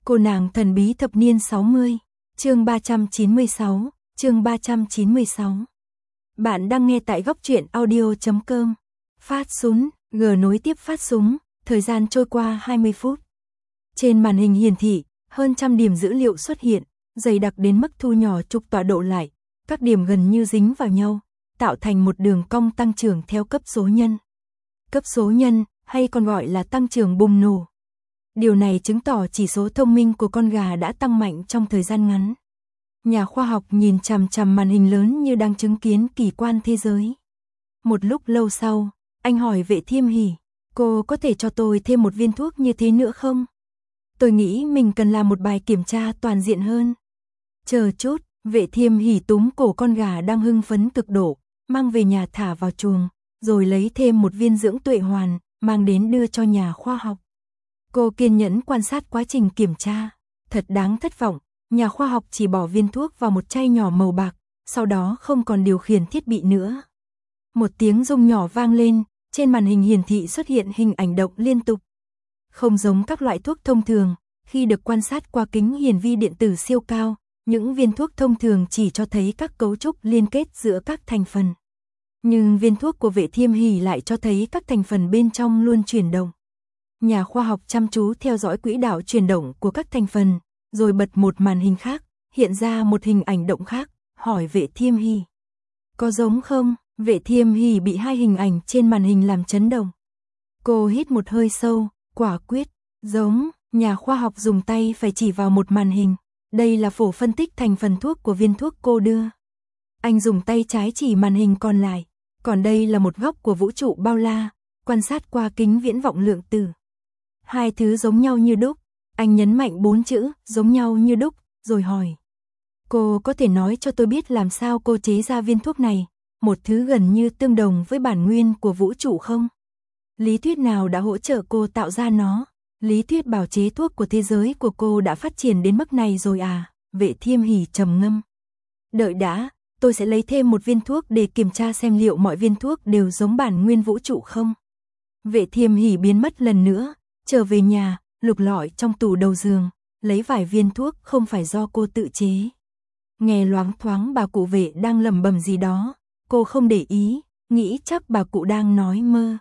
Cô nàng thần bí thập niên 60, chương 396, chương 396. Bạn đang nghe tại góc truyện audio.com. Phát súng, G nối tiếp phát súng, thời gian trôi qua 20 phút. Trên màn hình hiển thị, hơn trăm điểm dữ liệu xuất hiện, dày đặc đến mức thu nhỏ trục tọa độ lại, các điểm gần như dính vào nhau, tạo thành một đường cong tăng trưởng theo cấp số nhân. Cấp số nhân, hay còn gọi là tăng trưởng bùng nổ. Điều này chứng tỏ chỉ số thông minh của con gà đã tăng mạnh trong thời gian ngắn. Nhà khoa học nhìn chằm chằm màn hình lớn như đang chứng kiến kỳ quan thế giới. Một lúc lâu sau, anh hỏi Vệ Thiêm Hỷ, cô có thể cho tôi thêm một viên thuốc như thế nữa không? Tôi nghĩ mình cần làm một bài kiểm tra toàn diện hơn. Chờ chút, Vệ Thiêm Hỷ túm cổ con gà đang hưng phấn cực độ, mang về nhà thả vào chuồng, rồi lấy thêm một viên dưỡng tuệ hoàn, mang đến đưa cho nhà khoa học. Cô kiên nhẫn quan sát quá trình kiểm tra. Thật đáng thất vọng, nhà khoa học chỉ bỏ viên thuốc vào một chai nhỏ màu bạc, sau đó không còn điều khiển thiết bị nữa. Một tiếng rung nhỏ vang lên, trên màn hình hiển thị xuất hiện hình ảnh động liên tục. Không giống các loại thuốc thông thường, khi được quan sát qua kính hiển vi điện tử siêu cao, những viên thuốc thông thường chỉ cho thấy các cấu trúc liên kết giữa các thành phần. Nhưng viên thuốc của Vệ Thiêm Hỷ lại cho thấy các thành phần bên trong luôn chuyển động. Nhà khoa học chăm chú theo dõi quỹ đạo chuyển động của các thành phần, rồi bật một màn hình khác, hiện ra một hình ảnh động khác, hỏi Vệ Thiêm Hỷ. Có giống không? Vệ Thiêm Hỷ bị hai hình ảnh trên màn hình làm chấn động. Cô hít một hơi sâu, quả quyết, giống. Nhà khoa học dùng tay phải chỉ vào một màn hình. Đây là phổ phân tích thành phần thuốc của viên thuốc cô đưa. Anh dùng tay trái chỉ màn hình còn lại. Còn đây là một góc của vũ trụ bao la, quan sát qua kính viễn vọng lượng tử. Hai thứ giống nhau như đúc. Anh nhấn mạnh 4 chữ, giống nhau như đúc, rồi hỏi. Cô có thể nói cho tôi biết làm sao cô chế ra viên thuốc này, một thứ gần như tương đồng với bản nguyên của vũ trụ không? Lý thuyết nào đã hỗ trợ cô tạo ra nó? Lý thuyết bào chế thuốc của thế giới của cô đã phát triển đến mức này rồi à? Vệ Thiêm Hỷ trầm ngâm. Đợi đã, tôi sẽ lấy thêm một viên thuốc để kiểm tra xem liệu mọi viên thuốc đều giống bản nguyên vũ trụ không? Vệ Thiêm Hỷ biến mất lần nữa, trở về nhà, lục lọi trong tủ đầu giường, lấy vài viên thuốc không phải do cô tự chế. Nghe loáng thoáng bà cụ Vệ đang lẩm bẩm gì đó, cô không để ý, nghĩ chắc bà cụ đang nói mơ.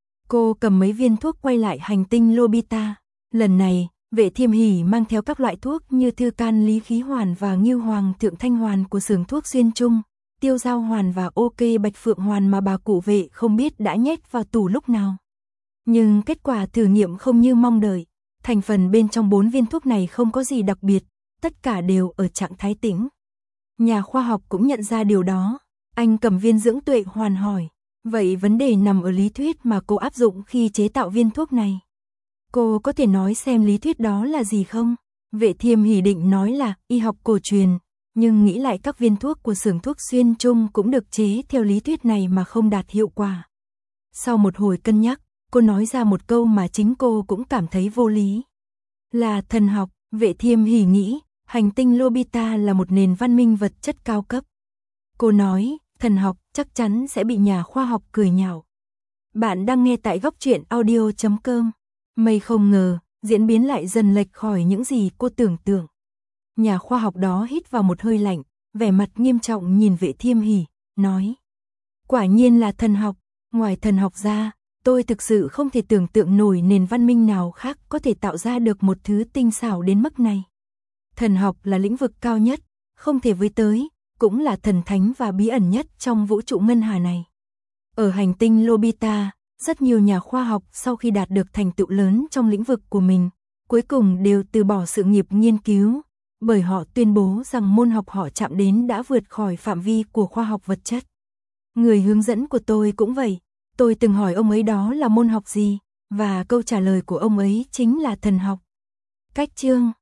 Cô cầm mấy viên thuốc quay lại hành tinh Lobita. Lần này, Vệ Thiêm Hỷ mang theo các loại thuốc như Thư Can Lý Khí Hoàn và Ngưu Hoàng Thượng Thanh Hoàn của xưởng thuốc Xuyên Trung, Tiêu Giao Hoàn và OK Bạch Phượng Hoàn mà bà cụ Vệ không biết đã nhét vào tủ lúc nào. Nhưng kết quả thử nghiệm không như mong đợi. Thành phần bên trong 4 viên thuốc này không có gì đặc biệt, tất cả đều ở trạng thái tĩnh. Nhà khoa học cũng nhận ra điều đó. Anh cầm viên dưỡng tuệ hoàn hỏi. Vậy vấn đề nằm ở lý thuyết mà cô áp dụng khi chế tạo viên thuốc này. Cô có thể nói xem lý thuyết đó là gì không? Vệ Thiêm Hỷ định nói là y học cổ truyền, nhưng nghĩ lại các viên thuốc của xưởng thuốc Xuyên Trung cũng được chế theo lý thuyết này mà không đạt hiệu quả. Sau một hồi cân nhắc, cô nói ra một câu mà chính cô cũng cảm thấy vô lý. Là thần học. Vệ Thiêm Hỷ nghĩ, hành tinh Lobita là một nền văn minh vật chất cao cấp. Cô nói, thần học chắc chắn sẽ bị nhà khoa học cười nhạo. Bạn đang nghe tại góc truyện audio.com. Mây không ngờ, diễn biến lại dần lệch khỏi những gì cô tưởng tượng. Nhà khoa học đó hít vào một hơi lạnh, vẻ mặt nghiêm trọng nhìn Vệ Thiêm Hỷ, nói. Quả nhiên là thần học, ngoài thần học ra, tôi thực sự không thể tưởng tượng nổi nền văn minh nào khác có thể tạo ra được một thứ tinh xảo đến mức này. Thần học là lĩnh vực cao nhất, không thể với tới, cũng là thần thánh và bí ẩn nhất trong vũ trụ ngân hà này. Ở hành tinh Lobita, rất nhiều nhà khoa học sau khi đạt được thành tựu lớn trong lĩnh vực của mình, cuối cùng đều từ bỏ sự nghiệp nghiên cứu, bởi họ tuyên bố rằng môn học họ chạm đến đã vượt khỏi phạm vi của khoa học vật chất. Người hướng dẫn của tôi cũng vậy, tôi từng hỏi ông ấy đó là môn học gì, và câu trả lời của ông ấy chính là thần học. Cách chương